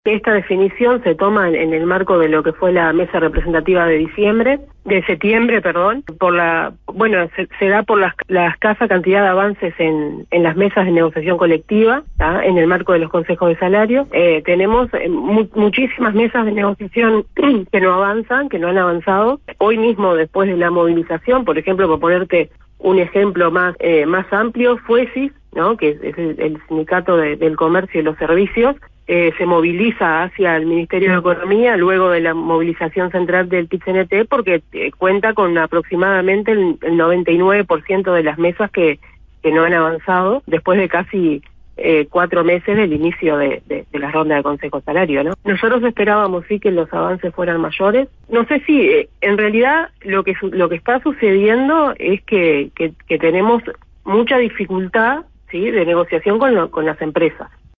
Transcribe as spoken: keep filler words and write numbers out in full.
Esta definición se toma en, en el marco de lo que fue la mesa representativa de diciembre, de septiembre, perdón, por la, bueno, se, se da por la, la escasa cantidad de avances en, en las mesas de negociación colectiva, ¿tá? En el marco de los consejos de salario. Eh, tenemos eh, mu muchísimas mesas de negociación que no avanzan, que no han avanzado. Hoy mismo, después de la movilización, por ejemplo, por ponerte un ejemplo más eh, más amplio, FUESIS, ¿no?, que es, es el, el sindicato de, del comercio y los servicios, eh, se moviliza hacia el Ministerio de Economía luego de la movilización central del P I T C N T porque eh, cuenta con aproximadamente el, el noventa y nueve por ciento de las mesas que, que no han avanzado después de casi eh, cuatro meses del inicio de, de, de la ronda de Consejo Salario, ¿no? Nosotros esperábamos sí que los avances fueran mayores. No sé si eh, en realidad lo que lo que está sucediendo es que, que, que tenemos mucha dificultad, ¿sí?, de negociación con, lo, con las empresas.